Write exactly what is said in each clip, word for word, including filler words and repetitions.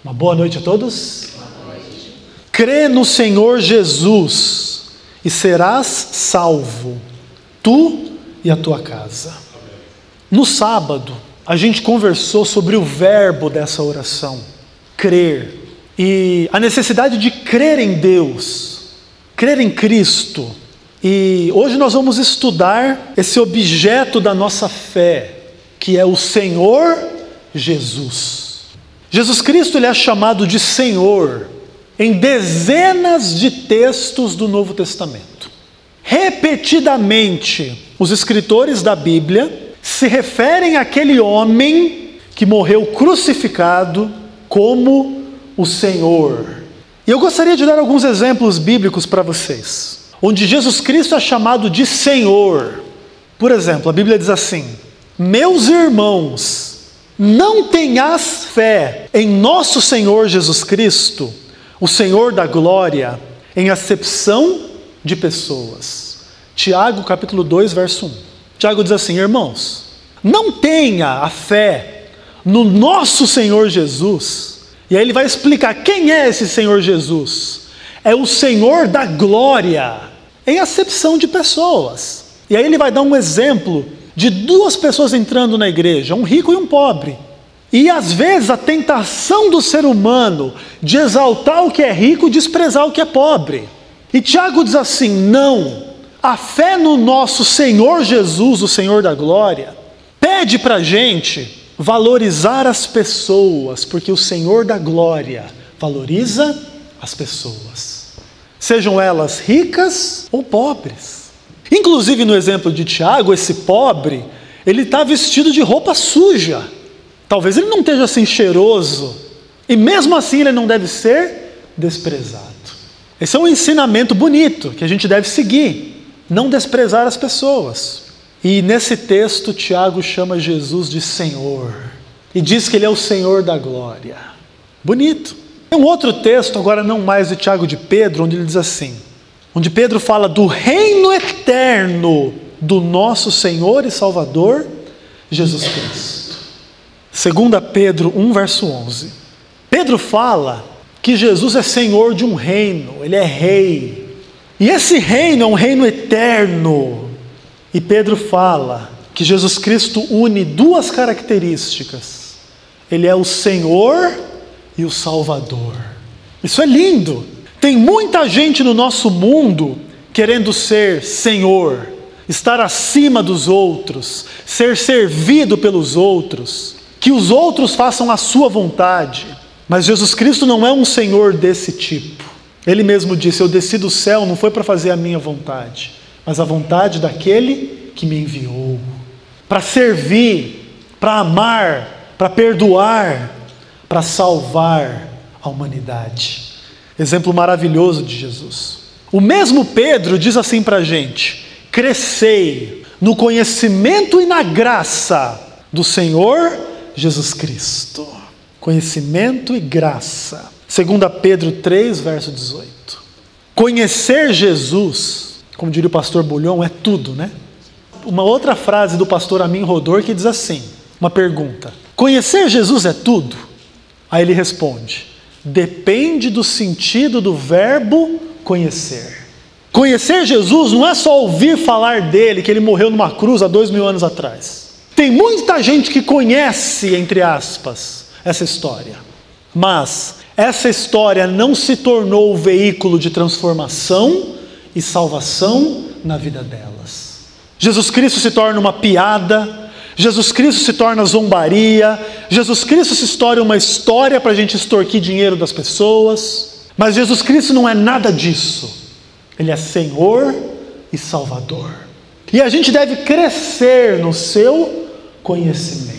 Uma boa noite a todos. Boa noite. Crê no Senhor Jesus e serás salvo, tu e a tua casa. No sábado, a gente conversou sobre o verbo dessa oração, crer, e a necessidade de crer em Deus, crer em Cristo. E hoje nós vamos estudar esse objeto da nossa fé, que é o Senhor Jesus. Jesus Cristo ele é chamado de Senhor em dezenas de textos do Novo Testamento. Repetidamente, os escritores da Bíblia se referem àquele homem que morreu crucificado como o Senhor. E eu gostaria de dar alguns exemplos bíblicos para vocês, onde Jesus Cristo é chamado de Senhor. Por exemplo, a Bíblia diz assim: meus irmãos, não tenhas fé em nosso Senhor Jesus Cristo, o Senhor da glória, em acepção de pessoas. Tiago capítulo dois, verso um. Tiago diz assim: irmãos, não tenha a fé no nosso Senhor Jesus. E aí ele vai explicar quem é esse Senhor Jesus. É o Senhor da glória, em acepção de pessoas. E aí ele vai dar um exemplo de duas pessoas entrando na igreja, um rico e um pobre. E às vezes a tentação do ser humano de exaltar o que é rico e desprezar o que é pobre. E Tiago diz assim: não, a fé no nosso Senhor Jesus, o Senhor da glória, pede para a gente valorizar as pessoas, porque o Senhor da glória valoriza as pessoas, sejam elas ricas ou pobres. Inclusive no exemplo de Tiago, esse pobre, ele está vestido de roupa suja. Talvez ele não esteja assim cheiroso, e mesmo assim ele não deve ser desprezado. Esse é um ensinamento bonito que a gente deve seguir, não desprezar as pessoas. E nesse texto Tiago chama Jesus de Senhor, e diz que ele é o Senhor da glória. Bonito. Tem um outro texto, agora não mais de Tiago, de Pedro, onde ele diz assim, onde Pedro fala do reino eterno do nosso Senhor e Salvador, Jesus Cristo. Segunda Pedro um, verso onze. Pedro fala que Jesus é Senhor de um reino, Ele é rei. E esse reino é um reino eterno. E Pedro fala que Jesus Cristo une duas características. Ele é o Senhor e o Salvador. Isso é lindo. Tem muita gente no nosso mundo querendo ser Senhor, estar acima dos outros, ser servido pelos outros, que os outros façam a sua vontade. Mas Jesus Cristo não é um Senhor desse tipo. Ele mesmo disse: eu desci do céu não foi para fazer a minha vontade, mas a vontade daquele que me enviou, para servir, para amar, para perdoar, para salvar a humanidade. Exemplo maravilhoso de Jesus. O mesmo Pedro diz assim para a gente: crescei no conhecimento e na graça do Senhor Jesus Cristo. Conhecimento e graça. Segunda Pedro três, verso dezoito. Conhecer Jesus, como diria o pastor Bulhão, é tudo, né? Uma outra frase do pastor Amin Rodor que diz assim, uma pergunta: conhecer Jesus é tudo? Aí ele responde: depende do sentido do verbo conhecer. Conhecer Jesus não é só ouvir falar dele, que ele morreu numa cruz há dois mil anos atrás. Tem muita gente que conhece, entre aspas, essa história. Mas essa história não se tornou o veículo de transformação e salvação na vida delas. Jesus Cristo se torna uma piada, Jesus Cristo se torna zombaria, Jesus Cristo se torna uma história para a gente extorquir dinheiro das pessoas. Mas Jesus Cristo não é nada disso. Ele é Senhor e Salvador. E a gente deve crescer no seu conhecimento.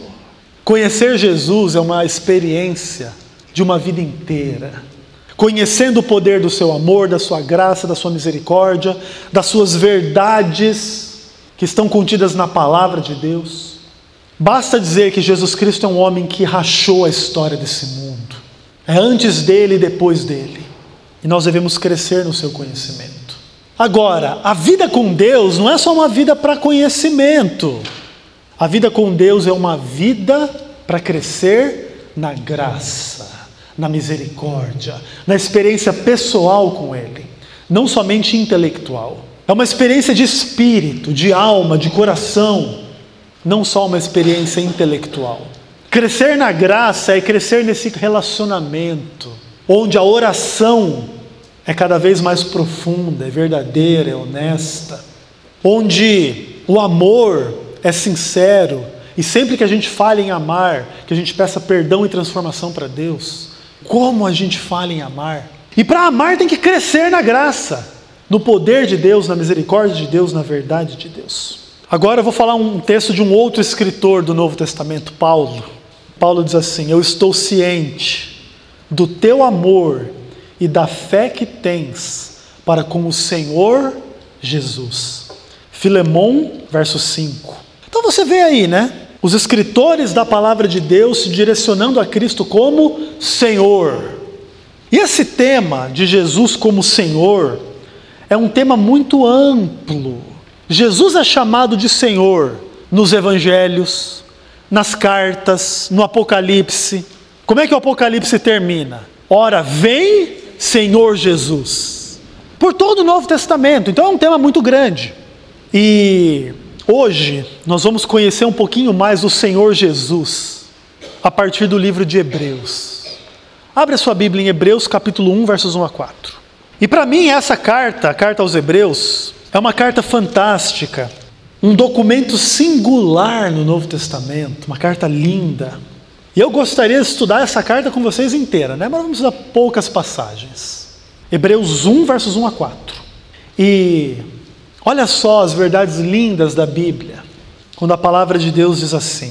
Conhecer Jesus é uma experiência de uma vida inteira. Conhecendo o poder do seu amor, da sua graça, da sua misericórdia, das suas verdades que estão contidas na palavra de Deus. Basta dizer que Jesus Cristo é um homem que rachou a história desse mundo. É antes dele e depois dele. E nós devemos crescer no seu conhecimento. Agora, a vida com Deus não é só uma vida para conhecimento. A vida com Deus é uma vida para crescer na graça. na misericórdia, na experiência pessoal com Ele, não somente intelectual. É uma experiência de espírito, de alma, de coração, não só uma experiência intelectual. Crescer na graça é crescer nesse relacionamento, onde a oração é cada vez mais profunda, é verdadeira, é honesta, onde o amor é sincero, e sempre que a gente fala em amar, que a gente peça perdão e transformação para Deus, como a gente fala em amar. E para amar tem que crescer na graça, no poder de Deus, na misericórdia de Deus, na verdade de Deus. Agora eu vou falar um texto de um outro escritor do Novo Testamento, Paulo. Paulo diz assim: eu estou ciente do teu amor e da fé que tens para com o Senhor Jesus. Filemon, verso cinco. Então você vê aí, né? Os escritores da palavra de Deus se direcionando a Cristo como Senhor. E esse tema de Jesus como Senhor é um tema muito amplo. Jesus é chamado de Senhor nos evangelhos, nas cartas, no Apocalipse. Como é que o Apocalipse termina? Ora, vem Senhor Jesus. Por todo o Novo Testamento. Então é um tema muito grande. E hoje nós vamos conhecer um pouquinho mais o Senhor Jesus a partir do livro de Hebreus. Abre a sua Bíblia em Hebreus capítulo um, versos um a quatro. E para mim essa carta, a carta aos Hebreus, é uma carta fantástica, um documento singular no Novo Testamento, uma carta linda. E eu gostaria de estudar essa carta com vocês inteira, né? Mas vamos a poucas passagens. Hebreus um, versos um a quatro. E olha só as verdades lindas da Bíblia, quando a palavra de Deus diz assim: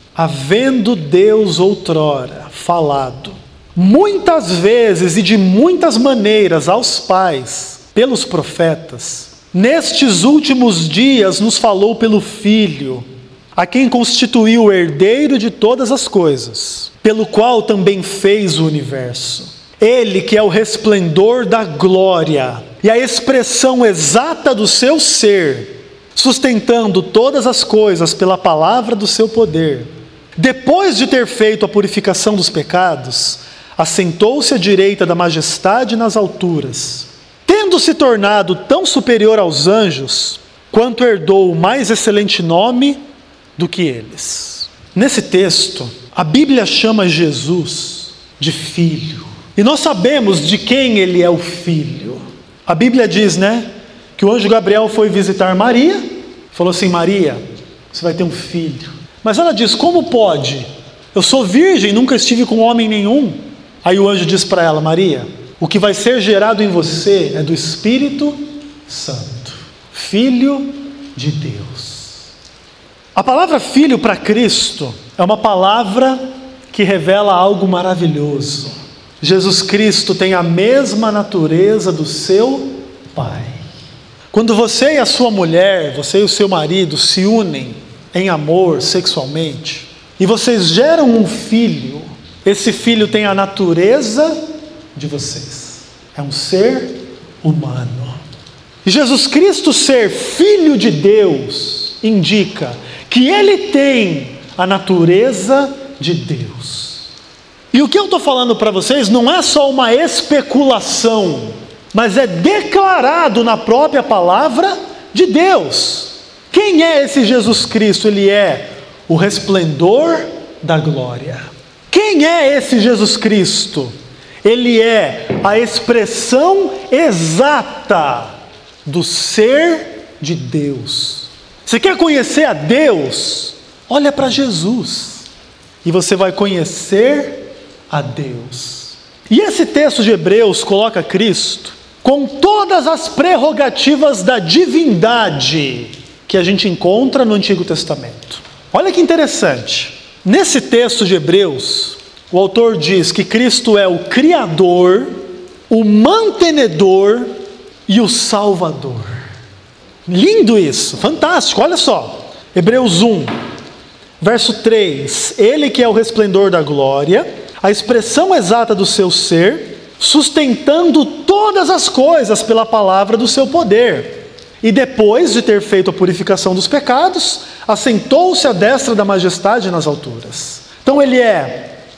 havendo Deus outrora falado muitas vezes e de muitas maneiras aos pais, pelos profetas, nestes últimos dias nos falou pelo Filho, a quem constituiu o herdeiro de todas as coisas, pelo qual também fez o universo. Ele que é o resplendor da glória e a expressão exata do seu ser, sustentando todas as coisas pela palavra do seu poder, depois de ter feito a purificação dos pecados, assentou-se à direita da majestade nas alturas, tendo se tornado tão superior aos anjos, quanto herdou o mais excelente nome do que eles. Nesse texto, a Bíblia chama Jesus de Filho. E nós sabemos de quem ele é o Filho. A Bíblia diz, né, que o anjo Gabriel foi visitar Maria, falou assim: Maria, você vai ter um filho. Mas ela diz: como pode? Eu sou virgem, nunca estive com homem nenhum. Aí o anjo diz para ela: Maria, o que vai ser gerado em você é do Espírito Santo, Filho de Deus. A palavra filho para Cristo é uma palavra que revela algo maravilhoso. Jesus Cristo tem a mesma natureza do seu Pai. Quando você e a sua mulher, você e o seu marido se unem em amor sexualmente, e vocês geram um filho, esse filho tem a natureza de vocês. É um ser humano. E Jesus Cristo ser Filho de Deus indica que ele tem a natureza de Deus. E o que eu estou falando para vocês não é só uma especulação, mas é declarado na própria palavra de Deus. Quem é esse Jesus Cristo? Ele é o resplendor da glória. Quem é esse Jesus Cristo? Ele é a expressão exata do ser de Deus. Você quer conhecer a Deus? Olha para Jesus e você vai conhecer a Deus. E esse texto de Hebreus coloca Cristo com todas as prerrogativas da divindade que a gente encontra no Antigo Testamento. Olha que interessante. Nesse texto de Hebreus, o autor diz que Cristo é o Criador, o mantenedor e o Salvador. Lindo isso, fantástico, olha só. Hebreus um, verso três. Ele que é o resplendor da glória, a expressão exata do seu ser, sustentando todas as coisas pela palavra do seu poder. E depois de ter feito a purificação dos pecados, assentou-se à destra da majestade nas alturas. Então ele é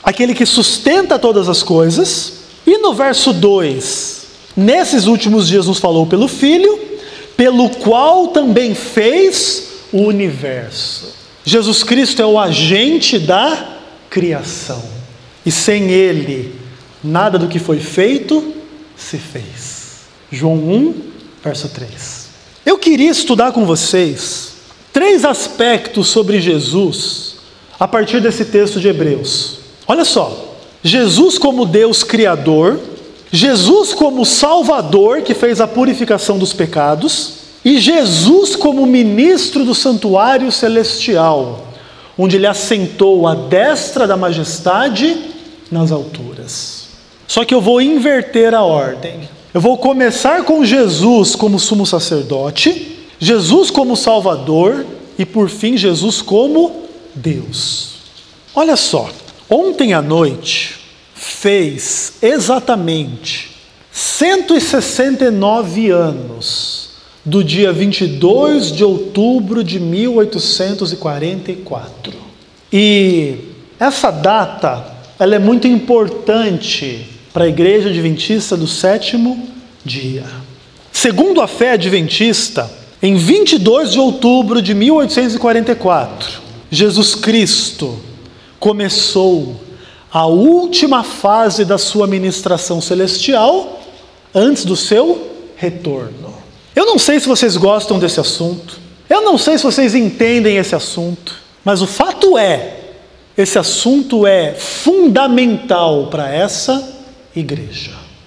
aquele que sustenta todas as coisas. E no verso dois, nesses últimos dias nos falou pelo Filho, pelo qual também fez o universo. Jesus Cristo é o agente da criação. E sem Ele, nada do que foi feito se fez. João um, verso três. Eu queria estudar com vocês três aspectos sobre Jesus a partir desse texto de Hebreus. Olha só, Jesus como Deus Criador, Jesus como Salvador que fez a purificação dos pecados, e Jesus como ministro do santuário celestial, onde Ele assentou à destra da majestade nas alturas. Só que eu vou inverter a ordem. Eu vou começar com Jesus como sumo sacerdote, Jesus como Salvador e por fim Jesus como Deus. Olha só, ontem à noite fez exatamente cento e sessenta e nove anos do dia vinte e dois de outubro de mil oitocentos e quarenta e quatro. E essa data, ela é muito importante para a Igreja Adventista do sétimo dia. Segundo a fé adventista, em vinte e dois de outubro de mil oitocentos e quarenta e quatro, Jesus Cristo começou a última fase da sua ministração celestial antes do seu retorno. Eu não sei se vocês gostam desse assunto, eu não sei se vocês entendem esse assunto, mas o fato é, esse assunto é fundamental para essa igreja.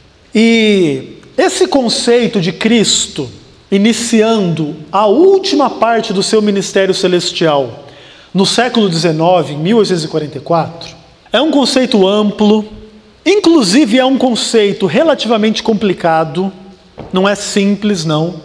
E esse conceito de Cristo iniciando a última parte do seu ministério celestial no século dezenove, em mil oitocentos e quarenta e quatro, é um conceito amplo, inclusive é um conceito relativamente complicado, não é simples não,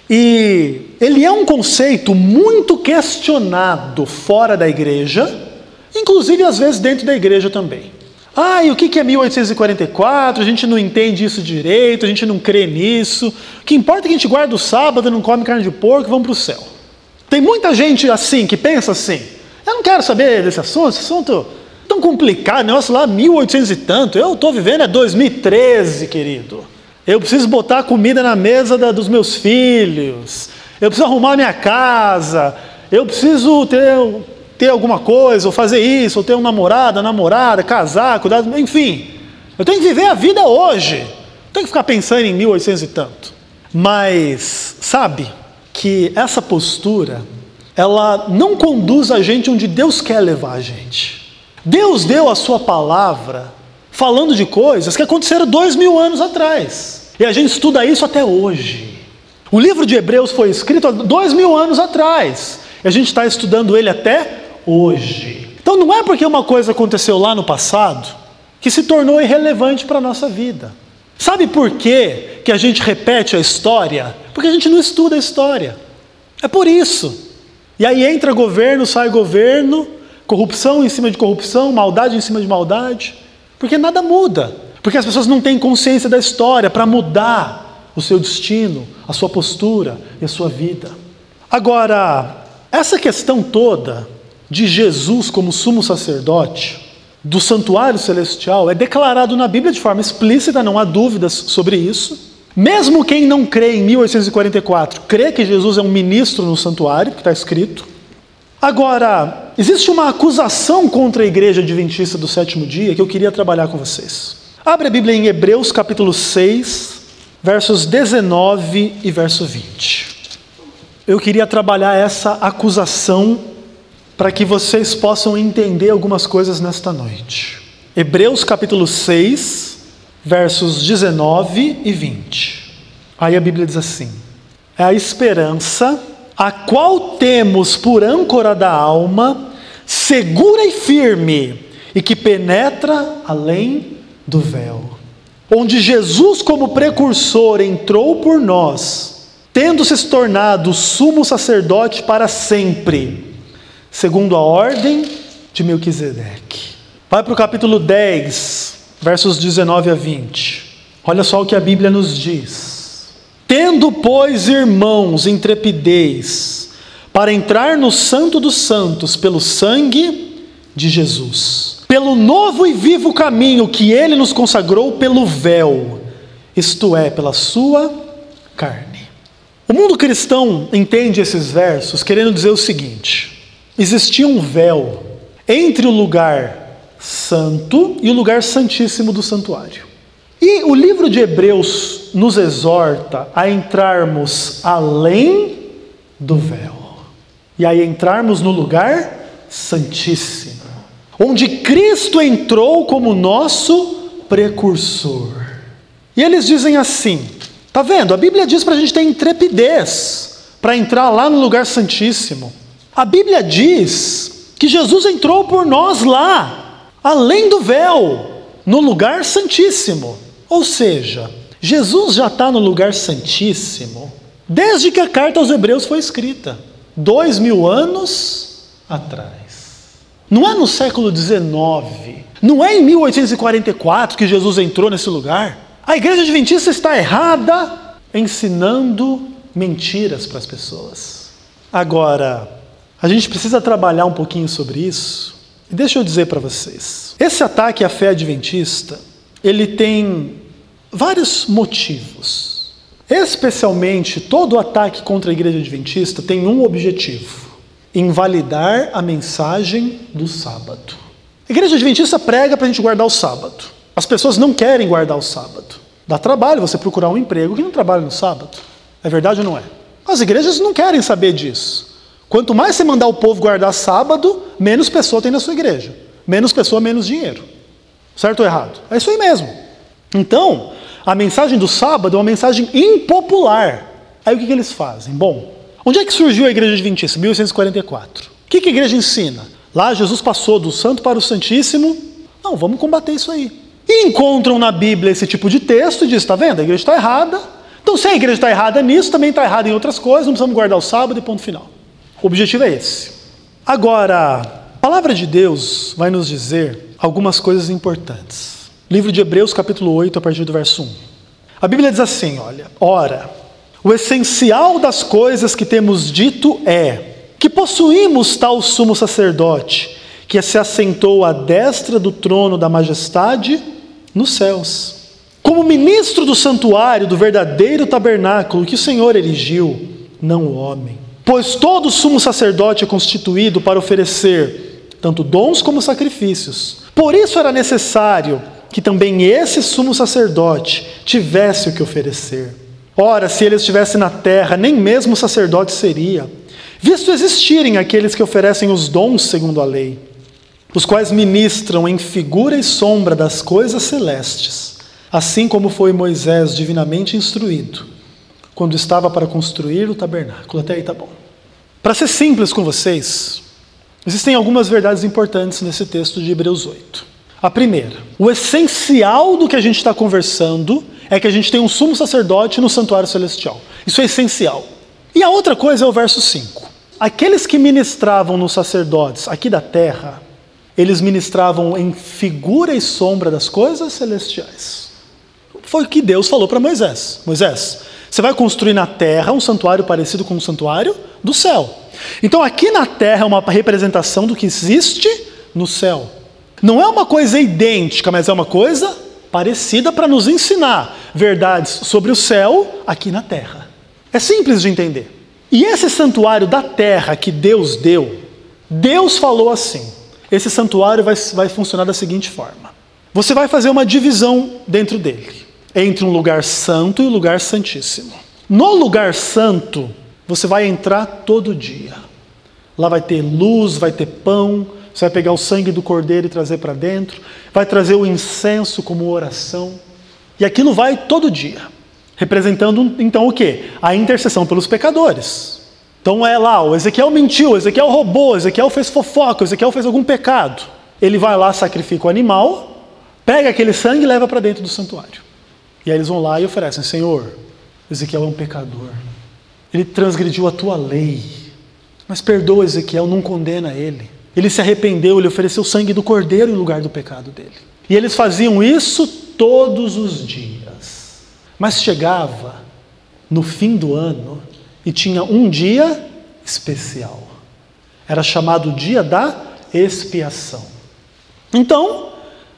e ele é um conceito muito questionado fora da igreja, inclusive às vezes dentro da igreja também. Ah, e o que é mil oitocentos e quarenta e quatro? A gente não entende isso direito, a gente não crê nisso. O que importa é que a gente guarda o sábado, não come carne de porco e vamos para o céu. Tem muita gente assim, que pensa assim, eu não quero saber desse assunto, esse assunto tão complicado, negócio lá mil e oitocentos e tanto, eu estou vivendo é dois mil e treze, querido. Eu preciso botar comida na mesa da, dos meus filhos, eu preciso arrumar minha casa, eu preciso ter... ter alguma coisa, ou fazer isso, ou ter um namorado, namorada, casar, cuidar, enfim. Eu tenho que viver a vida hoje. Não tenho que ficar pensando em mil e oitocentos e tanto. Mas, sabe, que essa postura, ela não conduz a gente onde Deus quer levar a gente. Deus deu a sua palavra falando de coisas que aconteceram dois mil anos atrás. E a gente estuda isso até hoje. O livro de Hebreus foi escrito há dois mil anos atrás. E a gente está estudando ele até hoje. Então não é porque uma coisa aconteceu lá no passado que se tornou irrelevante para a nossa vida. Sabe por quê que a gente repete a história? Porque a gente não estuda a história. É por isso. E aí entra governo, sai governo, corrupção em cima de corrupção, maldade em cima de maldade. Porque nada muda. Porque as pessoas não têm consciência da história para mudar o seu destino, a sua postura e a sua vida. Agora, essa questão toda de Jesus como sumo sacerdote do santuário celestial é declarado na Bíblia de forma explícita, não há dúvidas sobre isso. Mesmo quem não crê em mil oitocentos e quarenta e quatro, crê que Jesus é um ministro no santuário, que está escrito. Agora, existe uma acusação contra a igreja adventista do sétimo dia que eu queria trabalhar com vocês. Abre a Bíblia em Hebreus capítulo seis, versos dezenove e verso vinte. Eu queria trabalhar essa acusação para que vocês possam entender algumas coisas nesta noite. Hebreus capítulo seis, versos dezenove e vinte. Aí a Bíblia diz assim: é a esperança a qual temos por âncora da alma, segura e firme, e que penetra além do véu. Onde Jesus como precursor entrou por nós, tendo se tornado sumo sacerdote para sempre, segundo a ordem de Melquisedeque. Vai para o capítulo dez, versos dezenove a vinte. Olha só o que a Bíblia nos diz. Tendo, pois, irmãos, intrepidez, para entrar no santo dos santos pelo sangue de Jesus, pelo novo e vivo caminho que ele nos consagrou pelo véu, isto é, pela sua carne. O mundo cristão entende esses versos querendo dizer o seguinte: existia um véu entre o lugar santo e o lugar santíssimo do santuário. E o livro de Hebreus nos exorta a entrarmos além do véu, e aí entrarmos no lugar santíssimo, onde Cristo entrou como nosso precursor. E eles dizem assim, tá vendo? A Bíblia diz para a gente ter intrepidez para entrar lá no lugar santíssimo. A Bíblia diz que Jesus entrou por nós lá, além do véu, no lugar santíssimo. Ou seja, Jesus já está no lugar santíssimo desde que a carta aos Hebreus foi escrita, dois mil anos atrás. Não é no século dezenove, não é em mil oitocentos e quarenta e quatro que Jesus entrou nesse lugar. A igreja adventista está errada, ensinando mentiras para as pessoas. Agora, a gente precisa trabalhar um pouquinho sobre isso. E deixa eu dizer para vocês, esse ataque à fé adventista, ele tem vários motivos. Especialmente, todo ataque contra a igreja adventista tem um objetivo: invalidar a mensagem do sábado. A igreja adventista prega para a gente guardar o sábado. As pessoas não querem guardar o sábado. Dá trabalho você procurar um emprego que não trabalha no sábado. É verdade ou não é? As igrejas não querem saber disso. Quanto mais você mandar o povo guardar sábado, menos pessoa tem na sua igreja. Menos pessoa, menos dinheiro. Certo ou errado? É isso aí mesmo. Então, a mensagem do sábado é uma mensagem impopular. Aí o que, que eles fazem? Bom, onde é que surgiu a igreja adventista? mil oitocentos e quarenta e quatro. O que, que a igreja ensina? Lá Jesus passou do santo para o santíssimo. Não, vamos combater isso aí. E encontram na Bíblia esse tipo de texto e dizem, está vendo? A igreja está errada. Então se a igreja está errada nisso, também está errada em outras coisas, não precisamos guardar o sábado e ponto final. O objetivo é esse. Agora, a palavra de Deus vai nos dizer algumas coisas importantes. Livro de Hebreus, capítulo oito, a partir do verso um. A Bíblia diz assim, olha, ora, o essencial das coisas que temos dito é que possuímos tal sumo sacerdote, que se assentou à destra do trono da majestade nos céus, como ministro do santuário do verdadeiro tabernáculo que o Senhor erigiu, não o homem. Pois todo sumo sacerdote é constituído para oferecer tanto dons como sacrifícios. Por isso era necessário que também esse sumo sacerdote tivesse o que oferecer. Ora, se ele estivesse na terra, nem mesmo sacerdote seria, visto existirem aqueles que oferecem os dons segundo a lei, os quais ministram em figura e sombra das coisas celestes, assim como foi Moisés divinamente instruído, quando estava para construir o tabernáculo. Até aí tá bom. Para ser simples com vocês, existem algumas verdades importantes nesse texto de Hebreus oito. A primeira, o essencial do que a gente está conversando é que a gente tem um sumo sacerdote no santuário celestial. Isso é essencial. E a outra coisa é o verso cinco. Aqueles que ministravam nos sacerdotes aqui da terra, eles ministravam em figura e sombra das coisas celestiais. Foi o que Deus falou para Moisés. Moisés, você vai construir na terra um santuário parecido com o santuário do céu. Então aqui na terra é uma representação do que existe no céu. Não é uma coisa idêntica, mas é uma coisa parecida para nos ensinar verdades sobre o céu aqui na terra. É simples de entender. E esse santuário da terra que Deus deu, Deus falou assim, esse santuário vai, vai funcionar da seguinte forma. Você vai fazer uma divisão dentro dele, entre um lugar santo e um lugar santíssimo. No lugar santo, você vai entrar todo dia. Lá vai ter luz, vai ter pão, você vai pegar o sangue do cordeiro e trazer para dentro, vai trazer o incenso como oração, e aquilo vai todo dia, representando então o quê? A intercessão pelos pecadores. Então é lá, o Ezequiel mentiu, o Ezequiel roubou, o Ezequiel fez fofoca, o Ezequiel fez algum pecado. Ele vai lá, sacrifica o animal, pega aquele sangue e leva para dentro do santuário. E aí eles vão lá e oferecem, Senhor, Ezequiel é um pecador, ele transgrediu a tua lei, mas perdoa Ezequiel, não condena ele. Ele se arrependeu, ele ofereceu o sangue do cordeiro em lugar do pecado dele. E eles faziam isso todos os dias. Mas chegava no fim do ano e tinha um dia especial. Era chamado o dia da expiação. Então,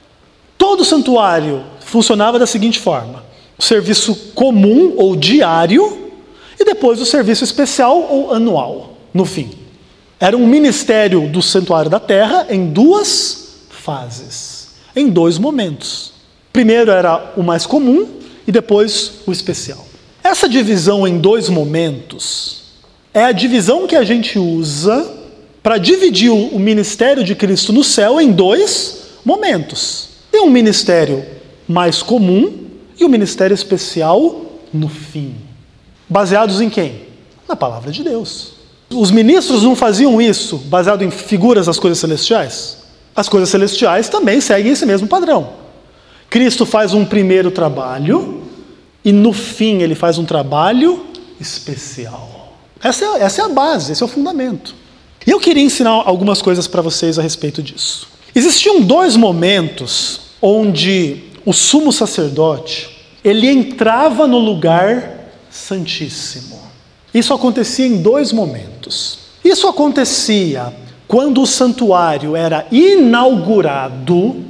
todo santuário funcionava da seguinte forma: o serviço comum ou diário e depois o serviço especial ou anual, no fim. Era um ministério do santuário da terra em duas fases, em dois momentos. Primeiro era o mais comum e depois o especial. Essa divisão em dois momentos é a divisão que a gente usa para dividir o ministério de Cristo no céu em dois momentos. Tem um ministério mais comum e um ministério especial no fim. Baseados em quem? Na palavra de Deus. Os ministros não faziam isso baseado em figuras das coisas celestiais? As coisas celestiais também seguem esse mesmo padrão. Cristo faz um primeiro trabalho e no fim ele faz um trabalho especial. Essa é, essa é a base, esse é o fundamento. E eu queria ensinar algumas coisas para vocês a respeito disso. Existiam dois momentos onde o sumo sacerdote, ele entrava no lugar santíssimo. Isso acontecia em dois momentos. Isso acontecia quando o santuário era inaugurado,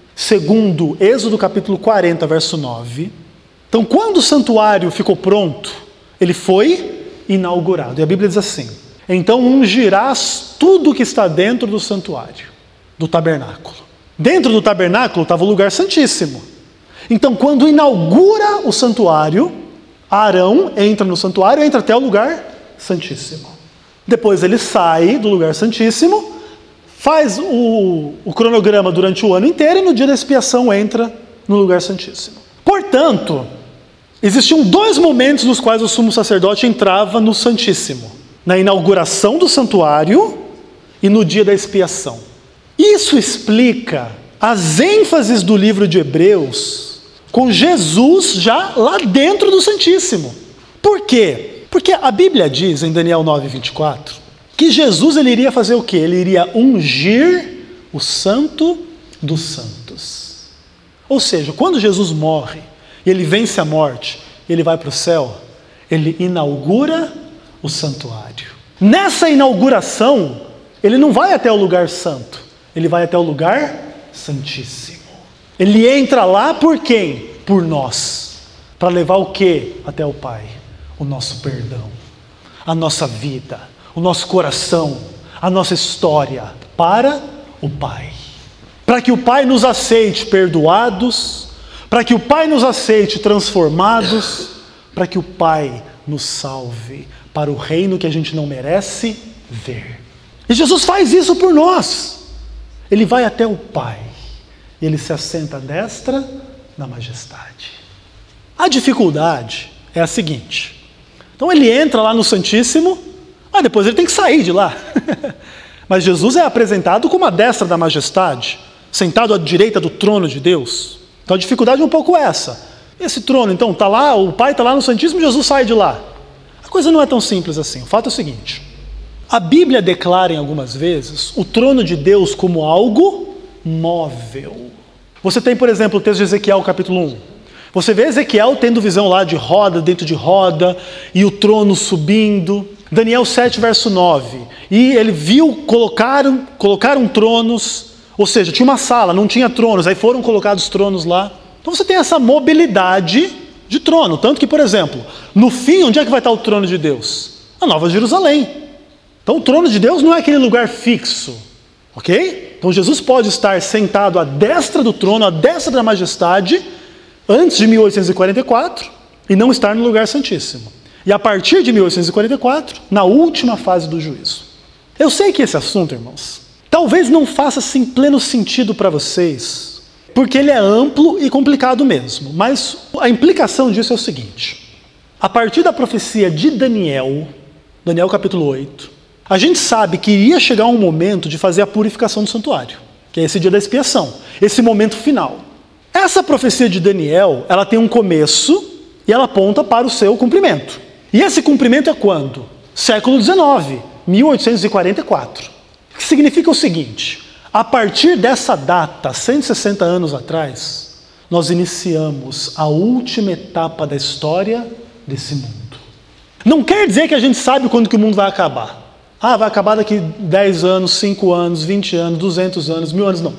segundo Êxodo capítulo quarenta, verso nove. Então, quando o santuário ficou pronto, ele foi inaugurado. E a Bíblia diz assim: então ungirás tudo que está dentro do santuário, do tabernáculo. Dentro do tabernáculo estava o lugar santíssimo. Então, quando inaugura o santuário, Arão entra no santuário, entra até o lugar santíssimo. Depois ele sai do lugar santíssimo, faz o, o cronograma durante o ano inteiro e no dia da expiação entra no lugar santíssimo. Portanto, existiam dois momentos nos quais o sumo sacerdote entrava no santíssimo: na inauguração do santuário e no dia da expiação. Isso explica as ênfases do livro de Hebreus com Jesus já lá dentro do Santíssimo. Por quê? Porque a Bíblia diz em Daniel nove, vinte e quatro, que Jesus ele iria fazer o quê? Ele iria ungir o Santo dos Santos. Ou seja, quando Jesus morre e ele vence a morte, ele vai para o céu, ele inaugura o santuário. Nessa inauguração, ele não vai até o lugar santo, ele vai até o lugar santíssimo. Ele entra lá por quem? Por nós. Para levar o quê? Até o Pai. O nosso perdão, a nossa vida, o nosso coração, a nossa história para o Pai. Para que o Pai nos aceite perdoados, para que o Pai nos aceite transformados, para que o Pai nos salve para o reino que a gente não merece ver. E Jesus faz isso por nós. Ele vai até o Pai e ele se assenta à destra da majestade. A dificuldade é a seguinte: então ele entra lá no Santíssimo, ah, depois ele tem que sair de lá. Mas Jesus é apresentado como a destra da majestade, sentado à direita do trono de Deus. Então a dificuldade é um pouco essa. Esse trono, então, está lá, o Pai está lá no Santíssimo e Jesus sai de lá. A coisa não é tão simples assim. O fato é o seguinte: a Bíblia declara em algumas vezes o trono de Deus como algo móvel. Você tem, por exemplo, o texto de Ezequiel, capítulo um. Você vê Ezequiel tendo visão lá de roda dentro de roda, e o trono subindo. Daniel sete, verso nove. E ele viu, colocaram, colocaram tronos, ou seja, tinha uma sala, não tinha tronos, aí foram colocados tronos lá. Então você tem essa mobilidade de trono. Tanto que, por exemplo, no fim, onde é que vai estar o trono de Deus? Na Nova Jerusalém. Então o trono de Deus não é aquele lugar fixo, ok? Então Jesus pode estar sentado à destra do trono, à destra da majestade, antes de mil oitocentos e quarenta e quatro, e não estar no lugar santíssimo. E a partir de mil oitocentos e quarenta e quatro, na última fase do juízo. Eu sei que esse assunto, irmãos, talvez não faça assim, pleno sentido para vocês, porque ele é amplo e complicado mesmo. Mas a implicação disso é o seguinte: a partir da profecia de Daniel, Daniel capítulo oito, a gente sabe que iria chegar um momento de fazer a purificação do santuário, que é esse dia da expiação, esse momento final. Essa profecia de Daniel, ela tem um começo e ela aponta para o seu cumprimento. E esse cumprimento é quando? Século dezenove, mil oitocentos e quarenta e quatro. Que significa o seguinte: a partir dessa data, cento e sessenta anos atrás, nós iniciamos a última etapa da história desse mundo. Não quer dizer que a gente sabe quando que o mundo vai acabar. Ah, vai acabar daqui dez anos, cinco anos, vinte anos, duzentos anos, mil anos, não.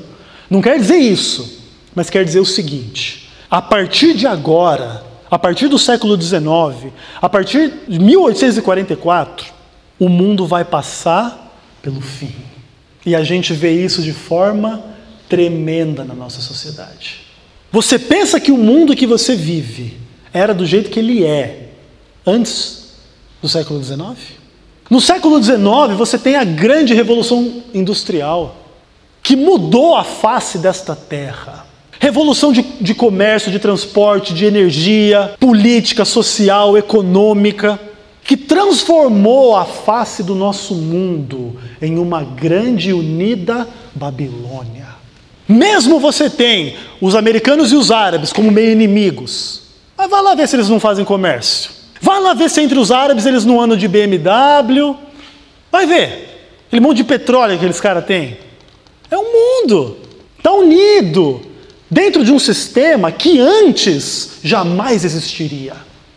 Não quer dizer isso, mas quer dizer o seguinte: a partir de agora, a partir do século dezenove, a partir de mil oitocentos e quarenta e quatro, o mundo vai passar pelo fim. E a gente vê isso de forma tremenda na nossa sociedade. Você pensa que o mundo que você vive era do jeito que ele é antes do século dezenove? No século dezenove você tem a grande revolução industrial, que mudou a face desta terra. Revolução de, de comércio, de transporte, de energia, política, social, econômica, que transformou a face do nosso mundo em uma grande e unida Babilônia. Mesmo você tem os americanos e os árabes como meio inimigos, mas vai lá ver se eles não fazem comércio. Vai lá ver se entre os árabes eles não andam de B M W. Vai ver. Aquele monte de petróleo que aqueles caras têm. É um mundo. Está unido. Dentro de um sistema que antes jamais existiria.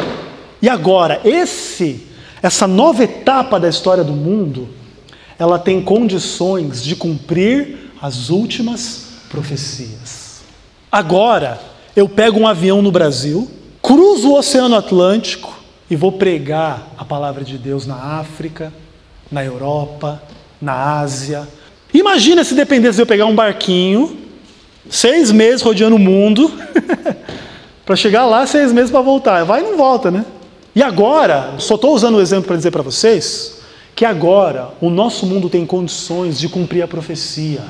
E agora, esse, essa nova etapa da história do mundo, ela tem condições de cumprir as últimas profecias. Agora, eu pego um avião no Brasil, cruzo o Oceano Atlântico e vou pregar a palavra de Deus na África, na Europa, na Ásia. Imagina se dependesse de eu pegar um barquinho, seis meses rodeando o mundo, para chegar lá, seis meses para voltar. Vai e não volta, né? E agora, só estou usando o exemplo para dizer para vocês, que agora o nosso mundo tem condições de cumprir a profecia.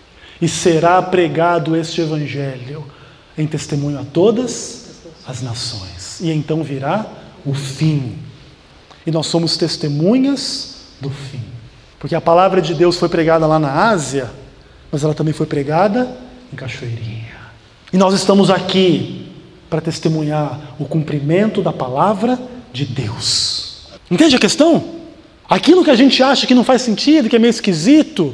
E será pregado este evangelho em testemunho a todas as nações. E então virá o fim. E nós somos testemunhas do fim. Porque a palavra de Deus foi pregada lá na Ásia, mas ela também foi pregada em Cachoeirinha. E nós estamos aqui para testemunhar o cumprimento da palavra de Deus. Entende a questão? Aquilo que a gente acha que não faz sentido, que é meio esquisito,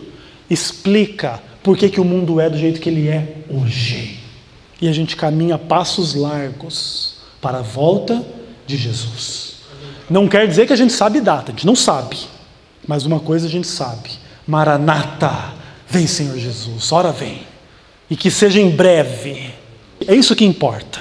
explica por que que o mundo é do jeito que ele é hoje. E a gente caminha passos largos para a volta de Jesus. Não quer dizer que a gente sabe data, a gente não sabe. Mas uma coisa a gente sabe: Maranata, vem Senhor Jesus, ora vem. E que seja em breve. É isso que importa.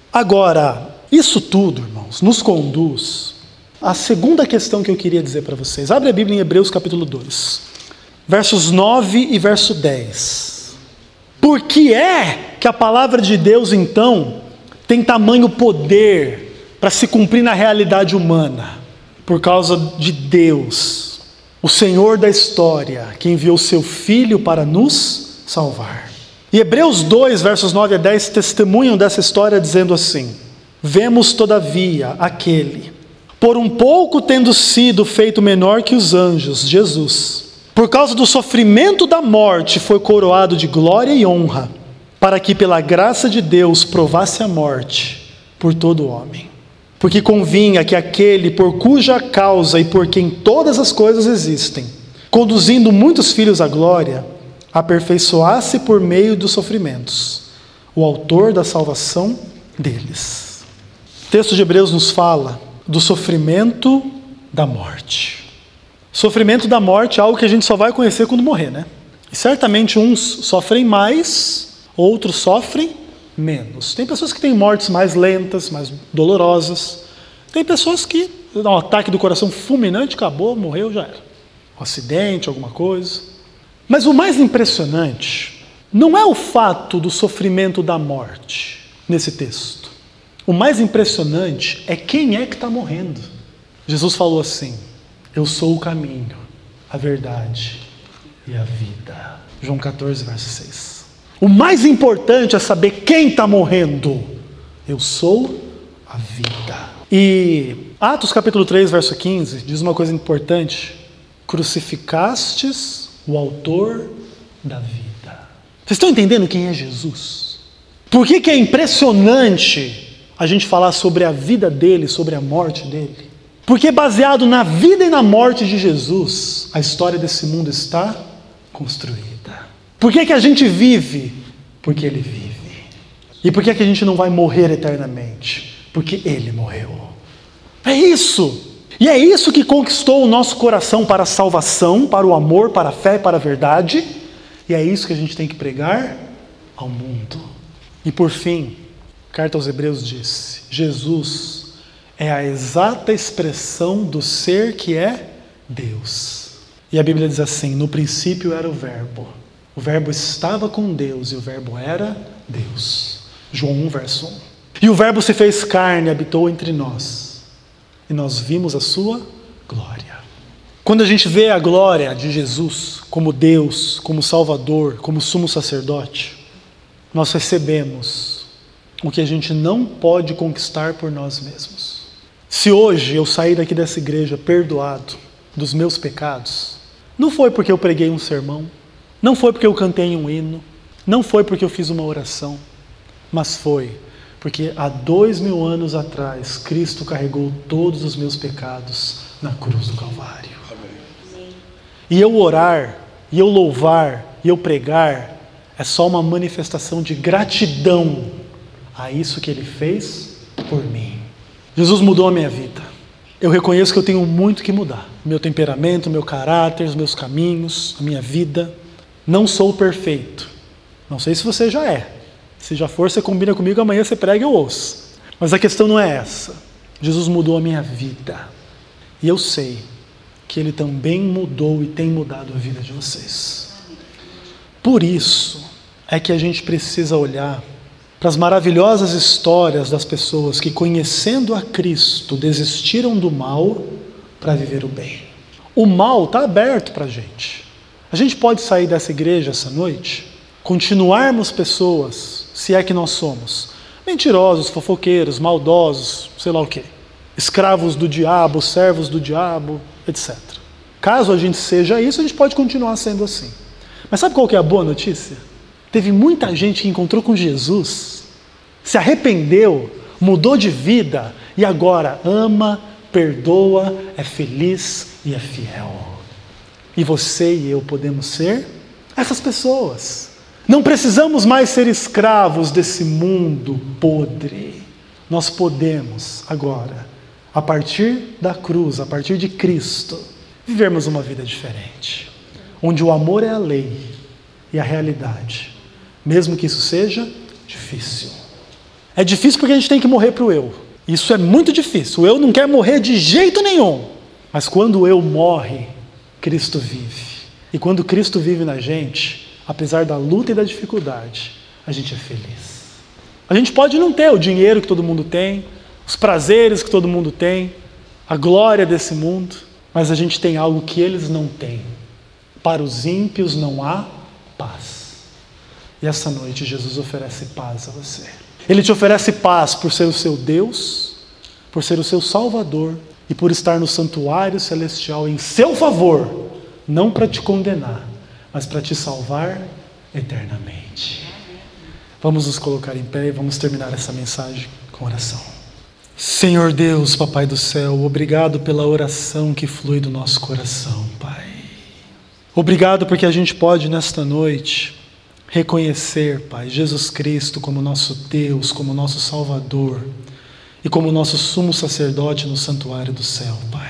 Agora, isso tudo, irmãos, nos conduz à segunda questão que eu queria dizer para vocês. Abre a Bíblia em Hebreus capítulo dois, versos nove e verso dez. Por que é que a palavra de Deus, então, tem tamanho poder para se cumprir na realidade humana? Por causa de Deus, o Senhor da história, que enviou seu Filho para nos salvar. E Hebreus dois, versos nove a dez, testemunham dessa história dizendo assim: vemos todavia aquele, por um pouco tendo sido feito menor que os anjos, Jesus, por causa do sofrimento da morte, foi coroado de glória e honra, para que pela graça de Deus provasse a morte por todo homem. Porque convinha que aquele por cuja causa e por quem todas as coisas existem, conduzindo muitos filhos à glória, aperfeiçoasse por meio dos sofrimentos o autor da salvação deles. O texto de Hebreus nos fala do sofrimento da morte. Sofrimento da morte é algo que a gente só vai conhecer quando morrer, né? E certamente uns sofrem mais, outros sofrem menos. Tem pessoas que têm mortes mais lentas, mais dolorosas. Tem pessoas que dão um ataque do coração fulminante, acabou, morreu, já era. Um acidente, alguma coisa. Mas o mais impressionante não é o fato do sofrimento da morte nesse texto. O mais impressionante é quem é que está morrendo. Jesus falou assim: eu sou o caminho, a verdade e a vida. João catorze, verso seis. O mais importante é saber quem está morrendo. Eu sou a vida. E Atos capítulo três, verso quinze, diz uma coisa importante: crucificastes o autor da vida. Vocês estão entendendo quem é Jesus? Por que que é impressionante a gente falar sobre a vida dele, sobre a morte dele? Porque baseado na vida e na morte de Jesus, a história desse mundo está construída. Por que que a gente vive? Porque ele vive. E por que que a gente não vai morrer eternamente? Porque ele morreu. É isso. E é isso que conquistou o nosso coração para a salvação, para o amor, para a fé e para a verdade. E é isso que a gente tem que pregar ao mundo. E por fim, a carta aos Hebreus diz: Jesus é a exata expressão do ser que é Deus. E a Bíblia diz assim: no princípio era o Verbo. O Verbo estava com Deus e o Verbo era Deus. João um, verso um. E o Verbo se fez carne e habitou entre nós. E nós vimos a sua glória. Quando a gente vê a glória de Jesus como Deus, como Salvador, como sumo sacerdote, nós recebemos o que a gente não pode conquistar por nós mesmos. Se hoje eu sair daqui dessa igreja perdoado dos meus pecados, não foi porque eu preguei um sermão, não foi porque eu cantei um hino, não foi porque eu fiz uma oração, mas foi porque há dois mil anos atrás Cristo carregou todos os meus pecados na cruz do Calvário. Amém. E eu orar, e eu louvar, e eu pregar é só uma manifestação de gratidão a isso que Ele fez por mim. Jesus mudou a minha vida. Eu reconheço que eu tenho muito que mudar. Meu temperamento, meu caráter, os meus caminhos, a minha vida. Não sou perfeito. Não sei se você já é. Se já for, você combina comigo, amanhã você prega e eu ouço. Mas a questão não é essa. Jesus mudou a minha vida. E eu sei que Ele também mudou e tem mudado a vida de vocês. Por isso é que a gente precisa olhar para as maravilhosas histórias das pessoas que, conhecendo a Cristo, desistiram do mal para viver o bem. O mal está aberto para a gente. A gente pode sair dessa igreja essa noite, continuarmos pessoas, se é que nós somos, mentirosos, fofoqueiros, maldosos, sei lá o quê, escravos do diabo, servos do diabo, etcétera. Caso a gente seja isso, a gente pode continuar sendo assim. Mas sabe qual que é a boa notícia? Teve muita gente que encontrou com Jesus, se arrependeu, mudou de vida e agora ama, perdoa, é feliz e é fiel. E você e eu podemos ser essas pessoas. Não precisamos mais ser escravos desse mundo podre. Nós podemos agora, a partir da cruz, a partir de Cristo, vivermos uma vida diferente, onde o amor é a lei e a realidade, mesmo que isso seja difícil. É difícil porque a gente tem que morrer para o eu. Isso é muito difícil. O eu não quer morrer de jeito nenhum. Mas quando o eu morre, Cristo vive. E quando Cristo vive na gente, apesar da luta e da dificuldade, a gente é feliz. A gente pode não ter o dinheiro que todo mundo tem, os prazeres que todo mundo tem, a glória desse mundo, mas a gente tem algo que eles não têm. Para os ímpios não há paz. E essa noite Jesus oferece paz a você. Ele te oferece paz por ser o seu Deus, por ser o seu Salvador e por estar no santuário celestial em seu favor, não para te condenar, mas para te salvar eternamente. Vamos nos colocar em pé e vamos terminar essa mensagem com oração. Senhor Deus, Papai do céu, obrigado pela oração que flui do nosso coração, Pai. Obrigado porque a gente pode nesta noite reconhecer, Pai, Jesus Cristo como nosso Deus, como nosso Salvador e como nosso sumo sacerdote no santuário do céu, Pai.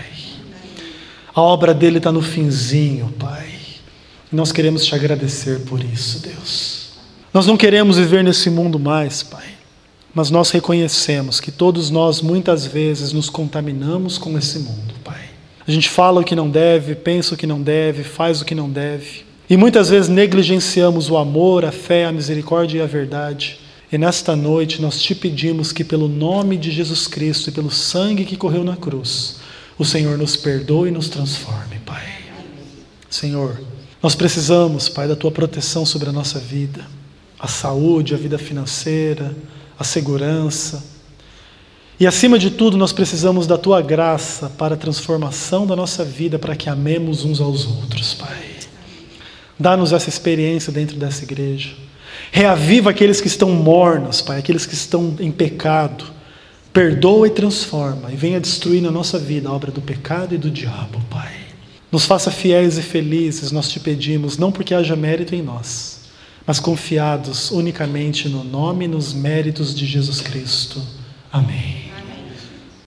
A obra dele está no finzinho, Pai. E nós queremos te agradecer por isso, Deus. Nós não queremos viver nesse mundo mais, Pai, mas nós reconhecemos que todos nós muitas vezes nos contaminamos com esse mundo, Pai. A gente fala o que não deve, pensa o que não deve, faz o que não deve. E muitas vezes negligenciamos o amor, a fé, a misericórdia e a verdade. E nesta noite nós te pedimos que pelo nome de Jesus Cristo e pelo sangue que correu na cruz, o Senhor nos perdoe e nos transforme, Pai. Senhor, nós precisamos, Pai, da tua proteção sobre a nossa vida, a saúde, a vida financeira, a segurança. E acima de tudo nós precisamos da tua graça para a transformação da nossa vida, para que amemos uns aos outros, Pai. Dá-nos essa experiência dentro dessa igreja. Reaviva aqueles que estão mornos, Pai, aqueles que estão em pecado. Perdoa e transforma e venha destruir na nossa vida a obra do pecado e do diabo, Pai. Nos faça fiéis e felizes, nós te pedimos, não porque haja mérito em nós, mas confiados unicamente no nome e nos méritos de Jesus Cristo. Amém.